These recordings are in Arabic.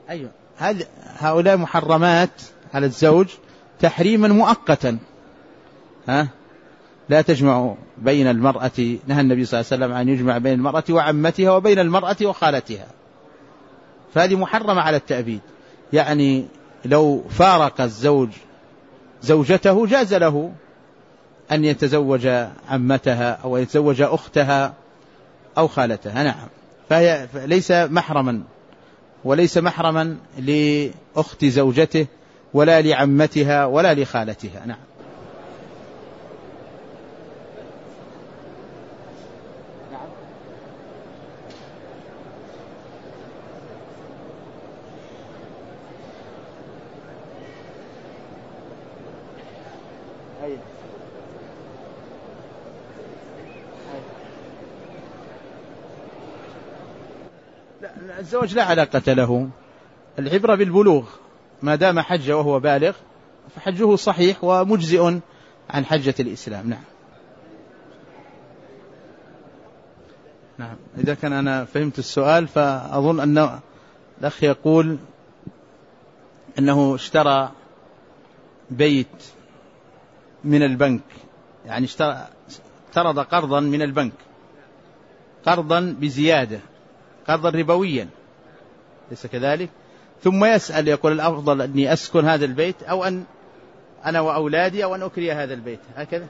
أيوة، هؤلاء محرمات على الزوج تحريما مؤقتا. لا تجمع بين المرأة، نهى النبي صلى الله عليه وسلم أن يجمع بين المرأة وعمتها وبين المرأة وخالتها، فهذه محرمة على التأبيد. يعني لو فارق الزوج زوجته جاز له أن يتزوج عمتها أو يتزوج أختها أو خالتها. نعم، فهي ليس محرما، وليس محرما لأخت زوجته ولا لعمتها ولا لخالتها. نعم. الزواج لا علاقة له، العبرة بالبلوغ، ما دام حج وهو بالغ فحجه صحيح ومجزئ عن حجة الإسلام. نعم. نعم، إذا كان أنا فهمت السؤال فأظن أن الأخ يقول أنه اشترى بيت من البنك، يعني اقترض قرضا من البنك، قرضا بزيادة، قرضا ربويا، ليس كذلك؟ ثم يسأل يقول الأفضل أني أسكن هذا البيت أو أن أنا وأولادي أو أن أكري هذا البيت، هكذا؟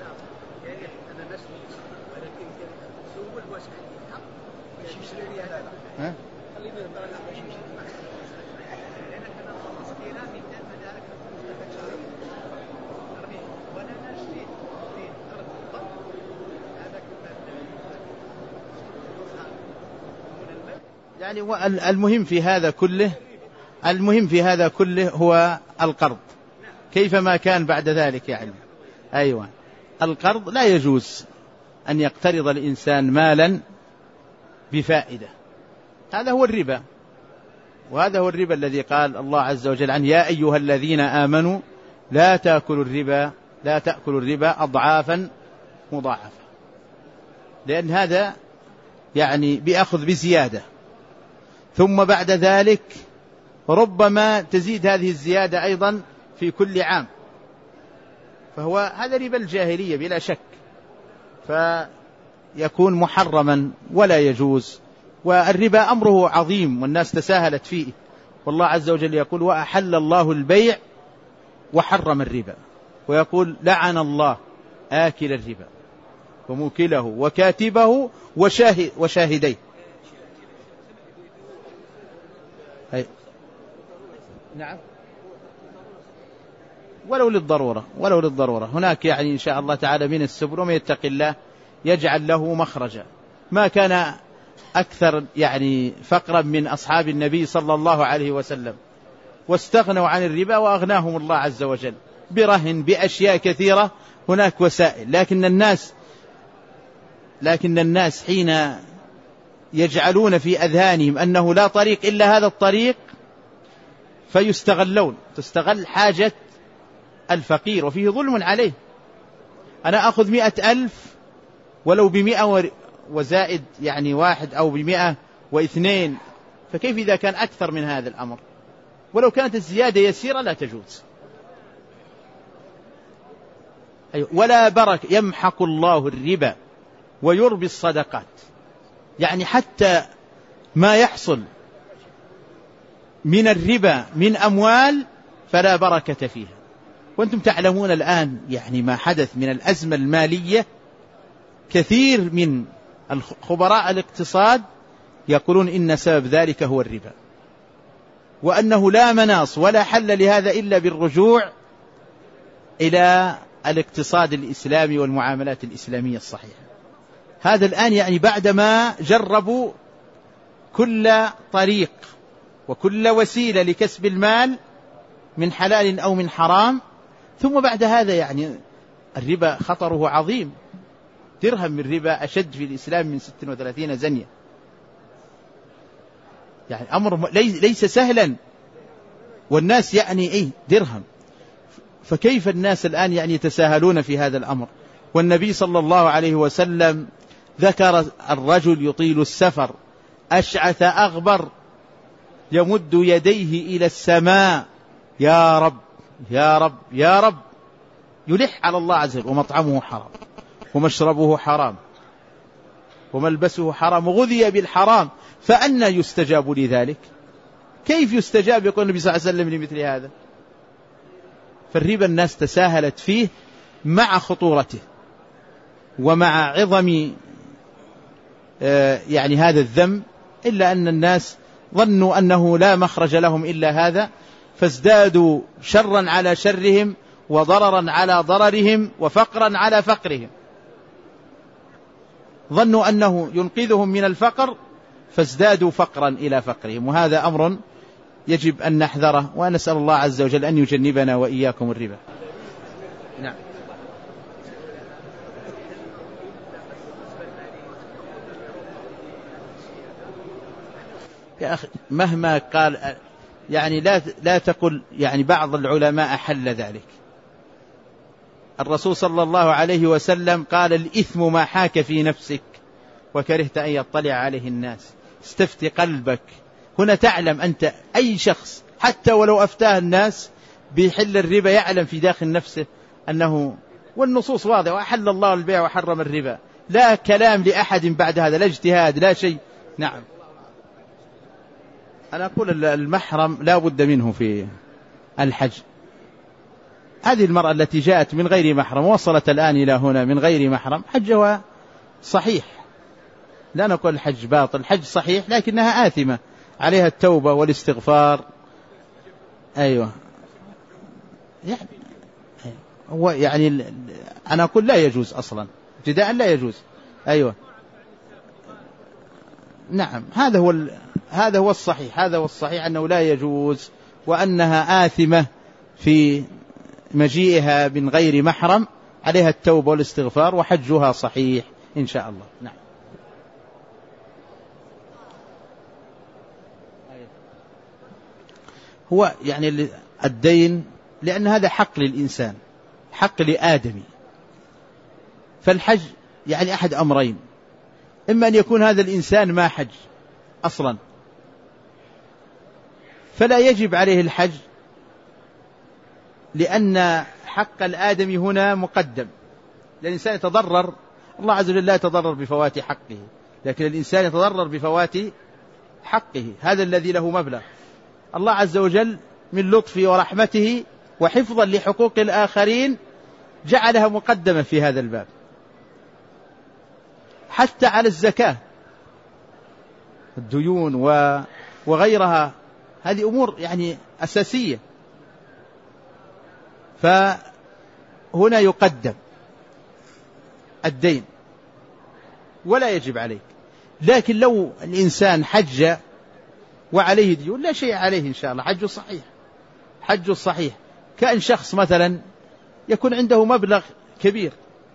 يعني المهم في هذا كله هو القرض كيفما كان بعد ذلك. يعني أيوة، القرض لا يجوز أن يقترض الإنسان مالا بفائدة، هذا هو الربا، وهذا هو الربا الذي قال الله عز وجل عنه: يا أيها الذين آمنوا لا تأكلوا الربا أضعافا مضاعفة، لأن هذا يعني بأخذ بزيادة، ثم بعد ذلك ربما تزيد هذه الزيادة أيضا في كل عام، فهو هذا ربا الجاهلية بلا شك، فيكون محرما ولا يجوز. والربا أمره عظيم والناس تساهلت فيه، والله عز وجل يقول: وأحل الله البيع وحرم الربا، ويقول: لعن الله آكل الربا وموكله وكاتبه وشاهديه. نعم، ولو للضرورة هناك يعني إن شاء الله تعالى من السبل، ومن يتق الله يجعل له مخرجا. ما كان أكثر يعني فقرا من أصحاب النبي صلى الله عليه وسلم، واستغنوا عن الربا وأغناهم الله عز وجل برهن بأشياء كثيرة، هناك وسائل، لكن الناس حين يجعلون في أذهانهم أنه لا طريق إلا هذا الطريق فيستغلون، تستغل حاجة الفقير، وفيه ظلم عليه. أنا أخذ 100,000 ولو 100 وزائد يعني 1 أو 102، فكيف إذا كان أكثر من هذا الأمر؟ ولو كانت الزيادة يسيرة لا تجوز. ولا بركة، يمحق الله الربا ويربي الصدقات، يعني حتى ما يحصل من الربا من أموال فلا بركة فيها. وأنتم تعلمون الآن يعني ما حدث من الأزمة المالية، كثير من خبراء الاقتصاد يقولون إن سبب ذلك هو الربا، وأنه لا مناص ولا حل لهذا إلا بالرجوع إلى الاقتصاد الإسلامي والمعاملات الإسلامية الصحيحة. هذا الآن يعني بعدما جربوا كل طريق وكل وسيلة لكسب المال من حلال أو من حرام، ثم بعد هذا يعني الربا خطره عظيم، درهم من ربا أشد في الإسلام من 36 زنية، يعني أمر ليس سهلا، والناس يعني درهم، فكيف الناس الآن يعني يتساهلون في هذا الأمر؟ والنبي صلى الله عليه وسلم ذكر الرجل يطيل السفر أشعث أغبر يمد يديه إلى السماء يا رب يا رب يا رب، يلح على الله عز وجل، ومطعمه حرام ومشربه حرام وملبسه حرام وغذي بالحرام، فأنى يستجاب لذلك؟ كيف يستجاب؟ يقول النبي صلى الله عليه وسلم لمثل هذا. فالربا الناس تساهلت فيه مع خطورته ومع عظم يعني هذا الذنب، إلا أن الناس ظنوا أنه لا مخرج لهم إلا هذا، فازدادوا شرا على شرهم وضررا على ضررهم وفقرا على فقرهم. ظنوا أنه ينقذهم من الفقر فازدادوا فقرا إلى فقرهم، وهذا أمر يجب أن نحذره، ونسأل الله عز وجل أن يجنبنا وإياكم الربا. نعم. يا أخي مهما قال يعني لا تقل يعني بعض العلماء حل ذلك. الرسول صلى الله عليه وسلم قال الإثم ما حاك في نفسك وكرهت أن يطلع عليه الناس. استفتي قلبك هنا، تعلم أنت أي شخص حتى ولو أفتاه الناس بيحل الربا يعلم في داخل نفسه أنه، والنصوص واضحة، وأحل الله البيع وحرم الربا، لا كلام لأحد بعد هذا، لا اجتهاد لا شيء. نعم. أنا أقول المحرم لا بد منه في الحج. هذه المرأة التي جاءت من غير محرم وصلت الآن إلى هنا من غير محرم حجها صحيح، لا نقول الحج باطل، الحج صحيح، لكنها آثمة، عليها التوبة والاستغفار. أيوة يعني هو يعني أنا أقول لا يجوز أصلا ابتداء، لا يجوز. أيوة نعم، هذا هو الصحيح، هذا هو الصحيح أنه لا يجوز، وأنها آثمة في مجيئها من غير محرم، عليها التوبة والاستغفار وحجها صحيح إن شاء الله. نعم. هو يعني الدين، لأن هذا حق للإنسان، حق لآدمي، فالحج يعني أحد أمرين، إما أن يكون هذا الإنسان ما حج أصلا فلا يجب عليه الحج، لأن حق الآدمي هنا مقدم، الإنسان يتضرر، الله عز وجل لا يتضرر بفوات حقه، لكن الإنسان يتضرر بفوات حقه، هذا الذي له مبلغ. الله عز وجل من لطفه ورحمته وحفظا لحقوق الآخرين جعلها مقدمة في هذا الباب، حتى على الزكاة، الديون وغيرها، هذه أمور يعني أساسية، فهنا يقدم الدين ولا يجب عليك. لكن لو الإنسان حج وعليه ديون لا شيء عليه إن شاء الله، حجه صحيح، حجه صحيح. كأن شخص مثلا يكون عنده مبلغ كبير،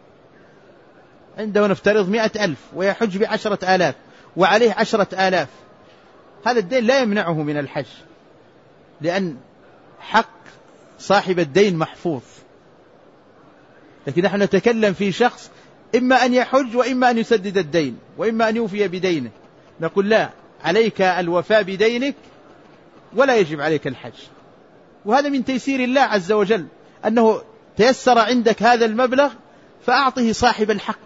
عنده نفترض 100,000 ويحج ب10,000 وعليه 10,000، هذا الدين لا يمنعه من الحج، لأن حق صاحب الدين محفوظ. لكن نحن نتكلم في شخص إما أن يحج وإما أن يسدد الدين وإما أن يوفي بدينه، نقول لا، عليك الوفاء بدينك ولا يجب عليك الحج. وهذا من تيسير الله عز وجل، أنه تيسر عندك هذا المبلغ فأعطه صاحب الحق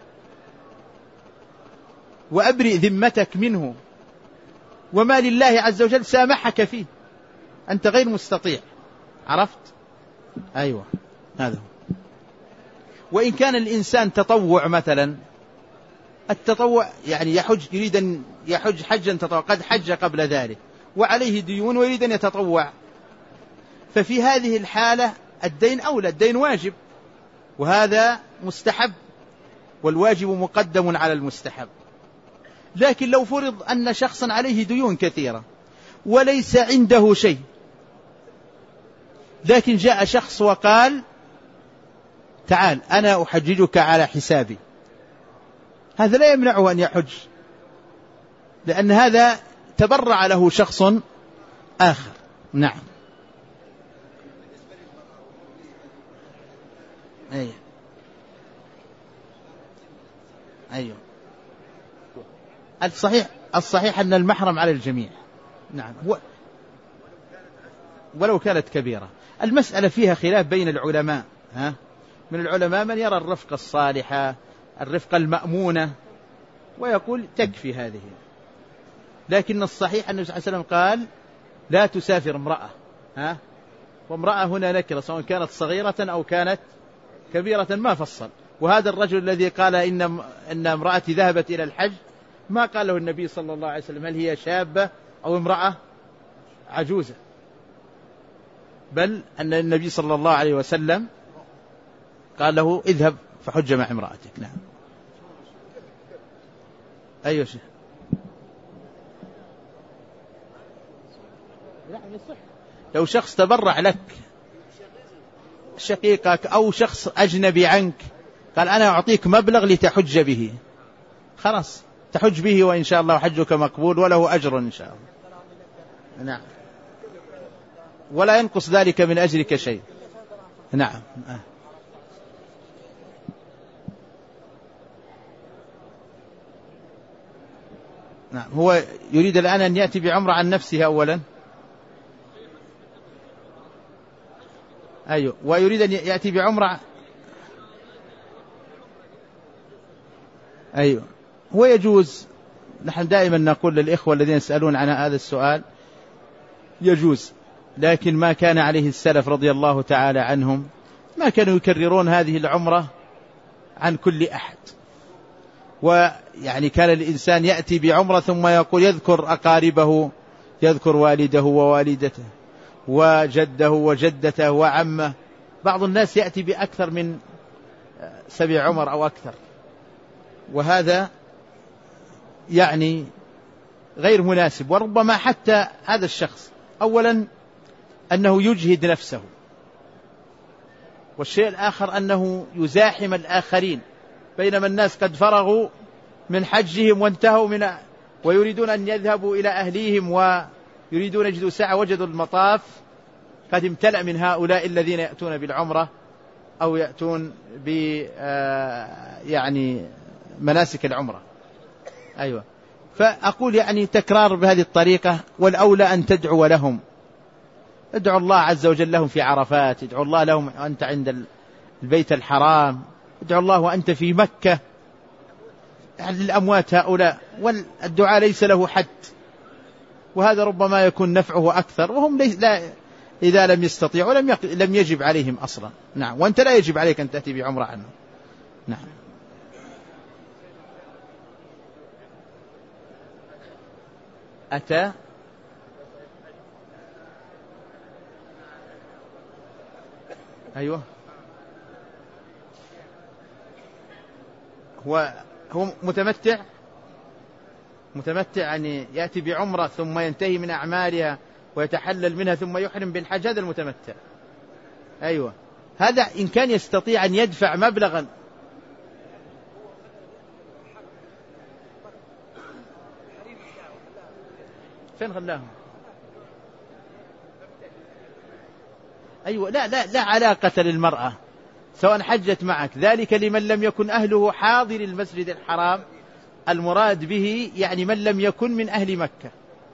وأبرئ ذمتك منه، وما لله عز وجل سامحك فيه، أنت غير مستطيع. عرفت؟ أيوة هذا هو. وإن كان الإنسان تطوع مثلا، التطوع يعني يحج، يريد أن يحج حجا تطوع، قد حج قبل ذلك وعليه ديون ويريد أن يتطوع، ففي هذه الحالة الدين أولى، الدين واجب وهذا مستحب، والواجب مقدم على المستحب. لكن لو فرض أن شخصا عليه ديون كثيرة وليس عنده شيء، لكن جاء شخص وقال تعال أنا أحججك على حسابي، هذا لا يمنعه أن يحج، لأن هذا تبرع له شخص آخر. نعم. أيوه الصحيح أن المحرم على الجميع، نعم. ولو كانت كبيرة. المسألة فيها خلاف بين العلماء، من العلماء من يرى الرفقة الصالحة، الرفقة المأمونة، ويقول تكفي هذه. لكن الصحيح أن النبي صلى الله عليه وسلم قال لا تسافر امرأة، وامرأة هنا نكرة سواء كانت صغيرة أو كانت كبيرة، ما فصل. وهذا الرجل الذي قال إن امرأتي ذهبت إلى الحج ما قال له النبي صلى الله عليه وسلم هل هي شابة أو امرأة عجوزة، بل أن النبي صلى الله عليه وسلم قال له اذهب فحج مع امرأتك. نعم. أيوة شيء. لو شخص تبرع لك شقيقك أو شخص أجنبي عنك قال أنا أعطيك مبلغ لتحج به، خلاص تحج به وإن شاء الله حجك مقبول وله أجر إن شاء الله. نعم. ولا ينقص ذلك من أجرك شيء. نعم. نعم. هو يريد الآن أن يأتي بعمرة عن نفسه أولا. أيوه. ويريد أن يأتي بعمرة. أيوه. هو يجوز، نحن دائما نقول للإخوة الذين يسألون عن هذا السؤال يجوز، لكن ما كان عليه السلف رضي الله تعالى عنهم ما كانوا يكررون هذه العمرة عن كل أحد. ويعني كان الإنسان يأتي بعمرة ثم يقول يذكر أقاربه، يذكر والده ووالدته وجده وجدته وعمه. بعض الناس يأتي بأكثر من 7 عمر أو أكثر، وهذا يعني غير مناسب. وربما حتى هذا الشخص أولا أنه يجهد نفسه، والشيء الآخر أنه يزاحم الآخرين، بينما الناس قد فرغوا من حجهم وانتهوا ويريدون أن يذهبوا إلى أهليهم ويريدون يجدوا ساعة وجدوا المطاف قد امتلأ من هؤلاء الذين يأتون بالعمرة أو يأتون يعني مناسك العمرة. أيوة. فأقول يعني تكرار بهذه الطريقة، والأولى أن تدعو لهم، ادعو الله عز وجل لهم في عرفات، ادعو الله لهم وأنت عند البيت الحرام، ادعو الله وأنت في مكة، يعني للأموات هؤلاء، والدعاء ليس له حد، وهذا ربما يكون نفعه أكثر، وهم إذا لم يستطيعوا لم يجب عليهم أصلا. نعم. وأنت لا يجب عليك أن تأتي بعمرة عنه. نعم. أتى أيوه. هو متمتع يعني يأتي بعمرة ثم ينتهي من أعمالها ويتحلل منها ثم يحرم بالحج، هذا المتمتع. أيوة. هذا إن كان يستطيع أن يدفع مبلغا. فين خلاهم؟ أيوة. لا علاقة للمرأة سواء حجت معك، ذلك لمن لم يكن أهله حاضر المسجد الحرام. المراد به يعني من لم يكن من أهل مكة،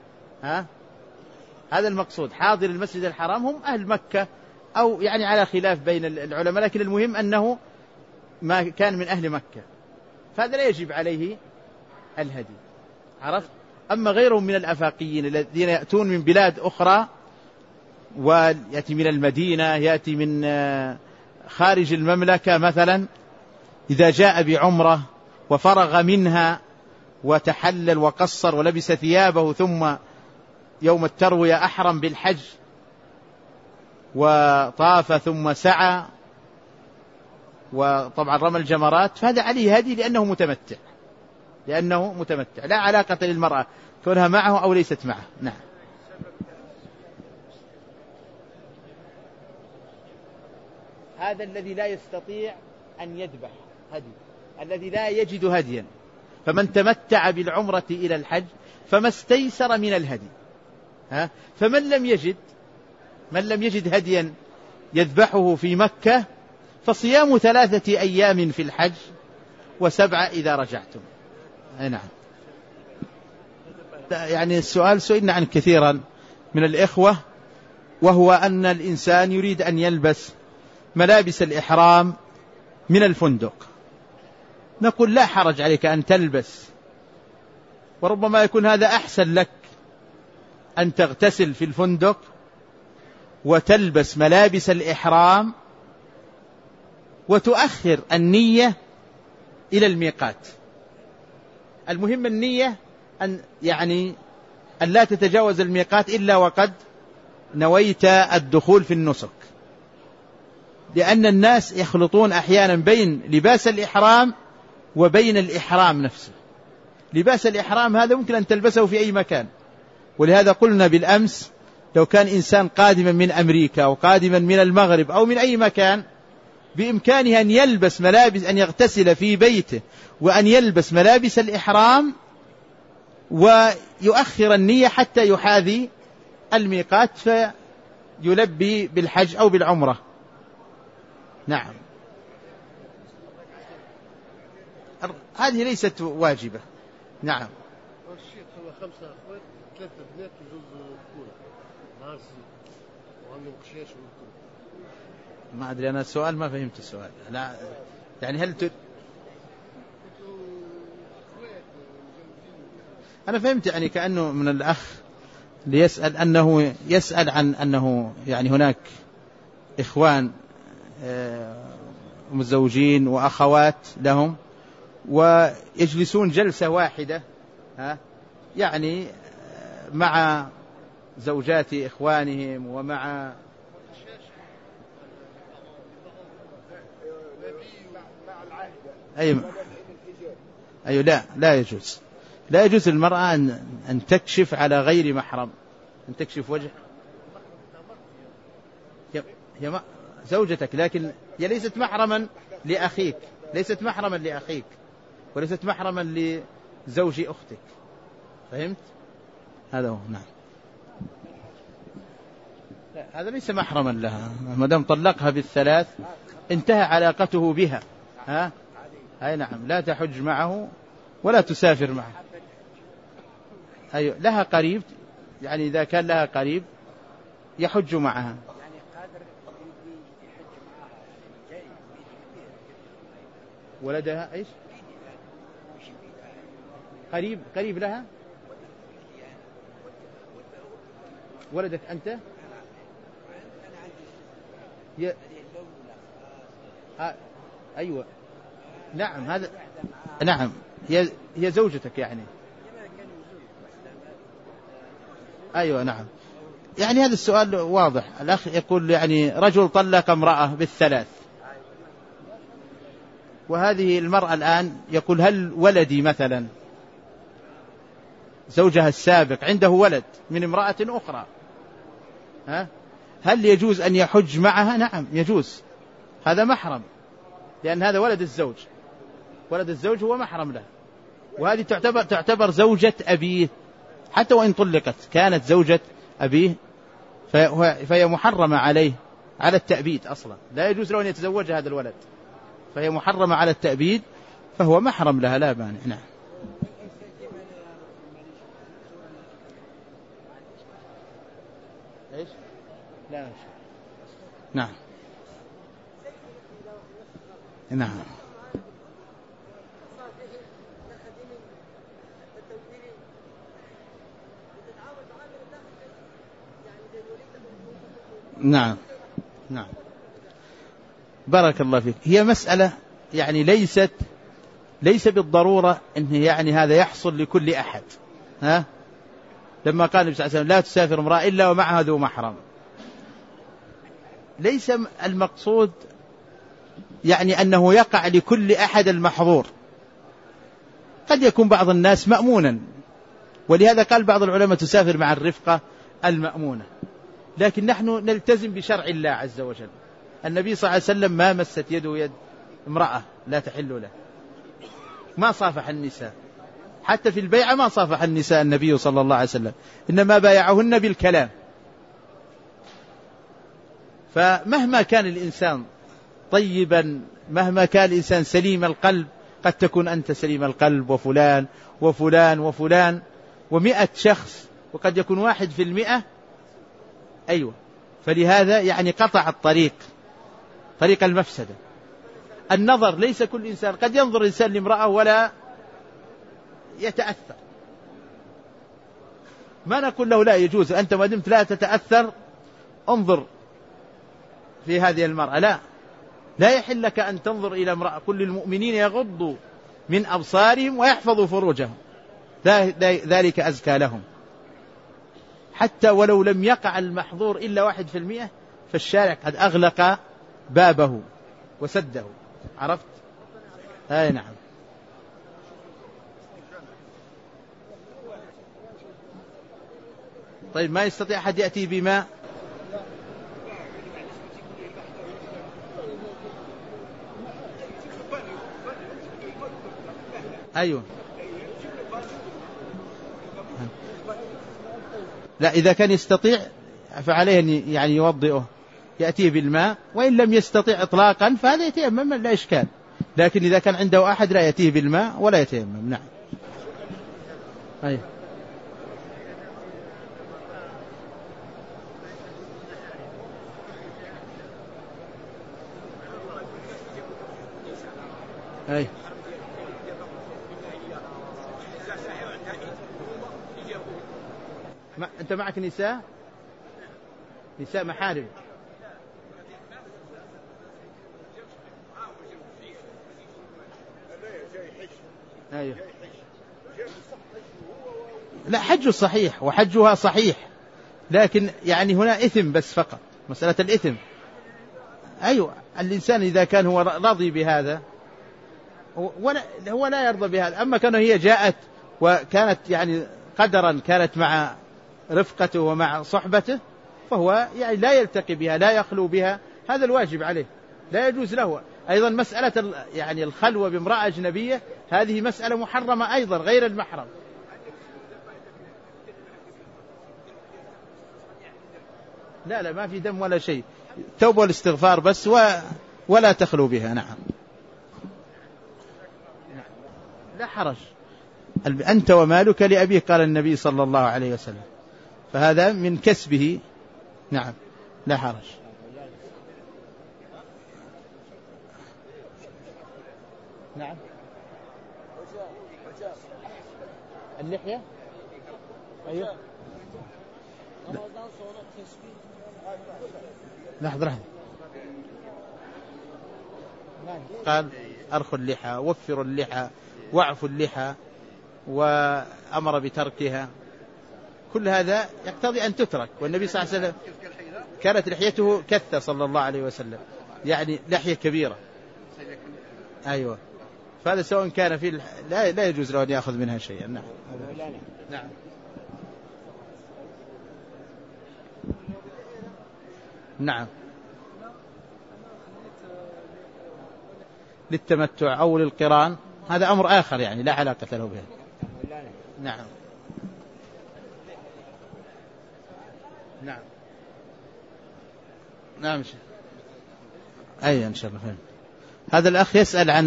هذا المقصود. حاضر المسجد الحرام هم أهل مكة، أو يعني على خلاف بين العلماء، لكن المهم أنه ما كان من أهل مكة، فهذا لا يجب عليه الهدي. عرفت؟ أما غيرهم من الأفاقيين الذين يأتون من بلاد أخرى، ويأتي من المدينة، يأتي من خارج المملكة مثلا، إذا جاء بعمرة وفرغ منها وتحلل وقصر ولبس ثيابه ثم يوم التروية أحرم بالحج وطاف ثم سعى وطبعا رمى الجمرات، فهذا عليه هدي لأنه متمتع، لا علاقة للمرأة كونها معه أو ليست معه. نعم. هذا الذي لا يستطيع أن يذبح هدي، الذي لا يجد هديا، فمن تمتع بالعمرة إلى الحج فما استيسر من الهدي. فمن لم يجد هديا يذبحه في مكة فصيام 3 أيام في الحج و7 إذا رجعتم. نعم. يعني السؤال سئلنا عنه كثيرا من الإخوة، وهو أن الإنسان يريد أن يلبس ملابس الإحرام من الفندق. نقول لا حرج عليك أن تلبس، وربما يكون هذا أحسن لك أن تغتسل في الفندق وتلبس ملابس الإحرام وتؤخر النية إلى الميقات. المهم النية أن لا تتجاوز الميقات إلا وقد نويت الدخول في النسك، لأن الناس يخلطون أحيانا بين لباس الإحرام وبين الإحرام نفسه. لباس الإحرام هذا ممكن أن تلبسه في أي مكان، ولهذا قلنا بالأمس لو كان إنسان قادما من أمريكا أو قادما من المغرب أو من أي مكان، بإمكانه أن يلبس ملابس، أن يغتسل في بيته وأن يلبس ملابس الإحرام ويؤخر النية حتى يحاذي الميقات فيلبي بالحج أو بالعمرة. نعم، هذه ليست واجبة. نعم. الشيخ هو 5 أخوات 3 بنات وجوز كورة عارسي وعندهم قشاش والكل. ما أدري أنا السؤال ما فهمت السؤال. لا يعني هل أنا فهمت يعني كأنه من الأخ ليسأل أنه يسأل عن أنه يعني هناك إخوان متزوجين وأخوات لهم ويجلسون جلسة واحدة يعني مع زوجات إخوانهم ومع أيوة لا يجوز المرأة أن تكشف على غير محرم، أن تكشف وجه. هي زوجتك، لكن هي ليست محرما لأخيك، ليست محرما لأخيك وليست محرما لزوج أختك. فهمت؟ هذا هو. نعم. لا، هذا ليس محرما لها، ما دام طلقها بالثلاث انتهى علاقته بها. أي نعم، لا تحج معه ولا تسافر معه. أيوة، لها قريب، يعني إذا كان لها قريب يحج معها. ولدها إيش؟ قريب لها. ولدك أنت؟ أيوة نعم، هذا نعم، هي زوجتك يعني. أيوة نعم، يعني هذا السؤال واضح. الأخ يقول يعني رجل طلق امرأة بالثلاث، وهذه المرأة الآن يقول هل ولدي مثلا زوجها السابق عنده ولد من امرأة أخرى، هل يجوز أن يحج معها؟ نعم يجوز، هذا محرم، لأن هذا ولد الزوج هو محرم له، وهذه تعتبر زوجة أبيه، حتى وإن طلقت كانت زوجة أبيه فهي محرمة عليه على التأبيد أصلا، لا يجوز له أن يتزوج هذا الولد، فهي محرمة على التأبيد، فهو محرم لها لا مانع. نعم. إيش؟ لا. نعم. نعم. نعم. نعم. بارك الله فيك. هي مسألة يعني ليس بالضرورة أن يعني هذا يحصل لكل أحد. لما قال النبي صلى الله عليه وسلم لا تسافر امرأة إلا ومعها ذو محرم، ليس المقصود يعني أنه يقع لكل أحد المحظور، قد يكون بعض الناس مأمونا، ولهذا قال بعض العلماء تسافر مع الرفقة المأمونة، لكن نحن نلتزم بشرع الله عز وجل. النبي صلى الله عليه وسلم ما مست يده يد امرأة لا تحل له، ما صافح النساء، حتى في البيعة ما صافح النساء النبي صلى الله عليه وسلم، إنما بايعهن بالكلام. فمهما كان الإنسان طيبا، مهما كان الإنسان سليم القلب، قد تكون أنت سليم القلب وفلان وفلان وفلان، و100 شخص وقد يكون 1 في 100. أيوة، فلهذا يعني قطع الطريق، طريق المفسدة. النظر، ليس كل إنسان، قد ينظر الإنسان لامرأة ولا يتأثر، ما نقول له لا يجوز، أنت ما دمت لا تتأثر انظر في هذه المرأة، لا يحل لك أن تنظر إلى امرأة. كل المؤمنين يغضوا من أبصارهم ويحفظوا فروجهم، ذلك أزكى لهم. حتى ولو لم يقع المحظور إلا 1%، فالشارع قد أغلق بابه وسده. عرفت؟ أي نعم. طيب، ما يستطيع أحد يأتي بماء؟ أيوة. لا، إذا كان يستطيع فعليه أن يعني يوضئه، يأتيه بالماء، وإن لم يستطيع إطلاقا فهذا يتيمم، لا إشكال. لكن إذا كان عنده أحد لا يأتيه بالماء ولا يتيمم. نعم. أيوة. أيوة. أنت معك نساء محارم؟ أيوة. لا، حج صحيح وحجها صحيح، لكن يعني هنا إثم بس فقط، مسألة الإثم. أيوة، الإنسان إذا كان هو راضي بهذا هو لا يرضى بهذا. أما كان هي جاءت وكانت يعني قدرا كانت مع رفقته ومع صحبته، فهو يعني لا يلتقي بها، لا يخلو بها، هذا الواجب عليه، لا يجوز له. أيضا مسألة يعني الخلوة بامرأة أجنبية هذه مسألة محرمة أيضا غير المحرم. لا ما في دم ولا شيء، توبة والاستغفار بس، ولا تخلو بها. نعم. لا حرج، أنت ومالك لأبيك، قال النبي صلى الله عليه وسلم، فهذا من كسبه. نعم، لا حرج. نعم. اللحية. أيوة. لحظة. قال أرخوا اللحى، وفروا اللحى، واعفوا اللحى، وأمر بتركها. كل هذا يقتضي أن تترك، والنبي صلى الله عليه وسلم كانت لحيته كثة صلى الله عليه وسلم، يعني لحية كبيرة. أيوة، فهذا سواء كان في لا يجوز له أن يأخذ منها شيئا. نعم. نعم. نعم. للتمتع أو للقران هذا أمر آخر، يعني لا علاقة له به. نعم. نعم. نعم. أي إن شاء الله فهم. هذا الأخ يسأل عن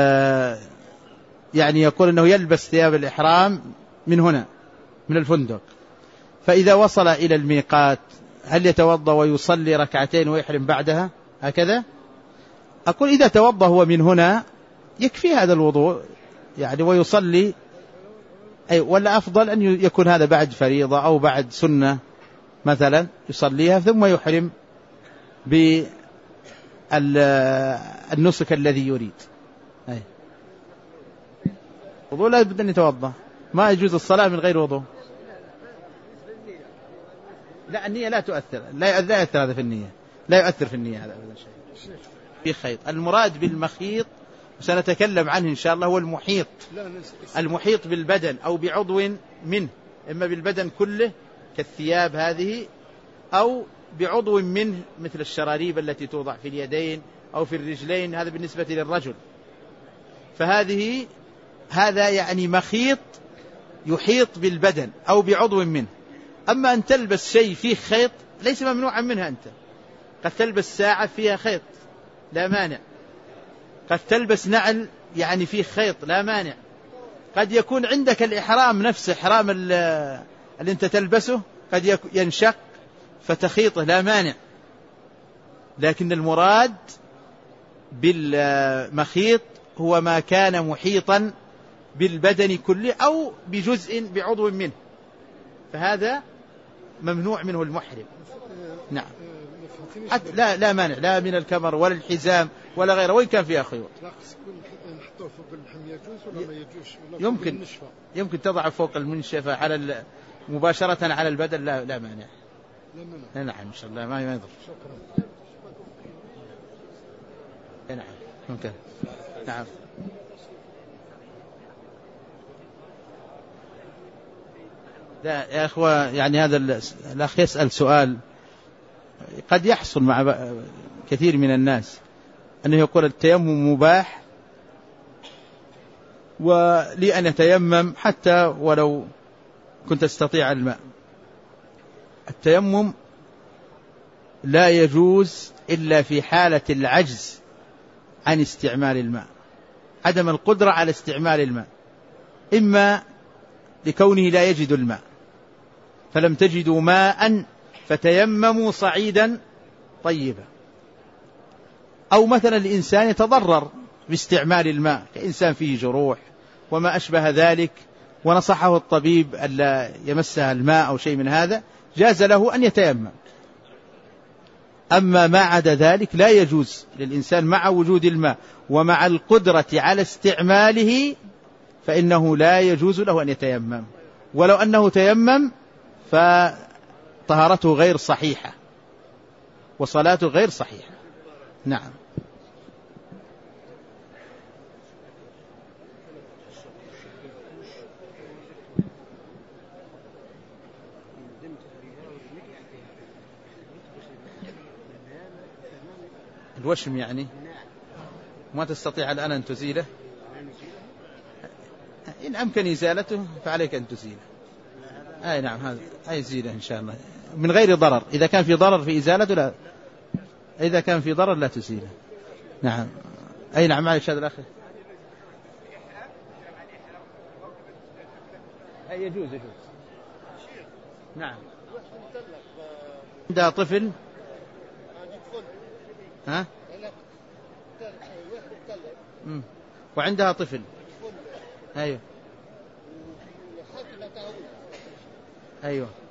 يعني يقول أنه يلبس ثياب الإحرام من هنا من الفندق، فإذا وصل إلى الميقات هل يتوضأ ويصلي ركعتين ويحرم بعدها هكذا؟ أقول إذا توضأ هو من هنا يكفي هذا الوضوء يعني ويصلي، أي ولا أفضل أن يكون هذا بعد فريضة أو بعد سنة مثلا يصليها ثم يحرم بالنسك الذي يريد. أي وضوء لا بد أن يتوضأ، ما يجوز الصلاة من غير وضوء. لا النية لا تؤثر، لا يؤثر هذا في النية، لا يؤثر في النية هذا أبدا شيء. في خيط، المراد بالمخيط وسنتكلم عنه إن شاء الله هو المحيط، المحيط بالبدن أو بعضو منه، إما بالبدن كله كالثياب هذه أو بعضو منه مثل الشراريب التي توضع في اليدين أو في الرجلين، هذا بالنسبة للرجل. هذا يعني مخيط يحيط بالبدن أو بعضو منه. أما أن تلبس شيء فيه خيط ليس ممنوعا منها، أنت قد تلبس ساعة فيها خيط لا مانع، قد تلبس نعل يعني فيه خيط لا مانع، قد يكون عندك الإحرام نفسه، إحرام اللي أنت تلبسه قد ينشق فتخيطه، لا مانع، لكن المراد بالمخيط هو ما كان محيطا بالبدن كله أو بجزء بعضو منه، فهذا ممنوع منه المحرم. نعم. لا مانع، لا من الكمر ولا الحزام ولا غيره وإن كان فيها خيوط. نحطوه فوق اللحم يجوز ولا ما يجوز؟ يمكن تضع فوق المنشفة على مباشرة على البدن، لا مانع. نعم إن شاء الله ما يضر. شكرا. نعم ممكن. نعم. لا يا أخوة، يعني هذا الأخ يسأل سؤال قد يحصل مع كثير من الناس، أنه يقول التيمم مباح ولي أن يتيمم حتى ولو كنت أستطيع الماء. التيمم لا يجوز إلا في حالة العجز عن استعمال الماء، عدم القدرة على استعمال الماء، إما لكونه لا يجد الماء فلم تجدوا ماء فتيمموا صعيدا طيبا، أو مثلا الإنسان يتضرر باستعمال الماء كإنسان فيه جروح وما أشبه ذلك ونصحه الطبيب ألا يمسها الماء أو شيء من هذا، جاز له أن يتيمم. أما ما عدا ذلك لا يجوز للإنسان مع وجود الماء ومع القدرة على استعماله، فإنه لا يجوز له أن يتيمم، ولو أنه تيمم فطهارته غير صحيحة وصلاته غير صحيحة. نعم. الوشم يعني ما تستطيع الآن أن تزيله، إن أمكن إزالته فعليك أن تزيله. أي نعم، هذا أي زيله إن شاء الله من غير ضرر، إذا كان في ضرر في إزالته لا، إذا كان في ضرر لا تزيله. نعم. أي نعم. معي هذا الأخ. أي يجوز. نعم. عندها طفل. ها؟ وعندها طفل. أيوه.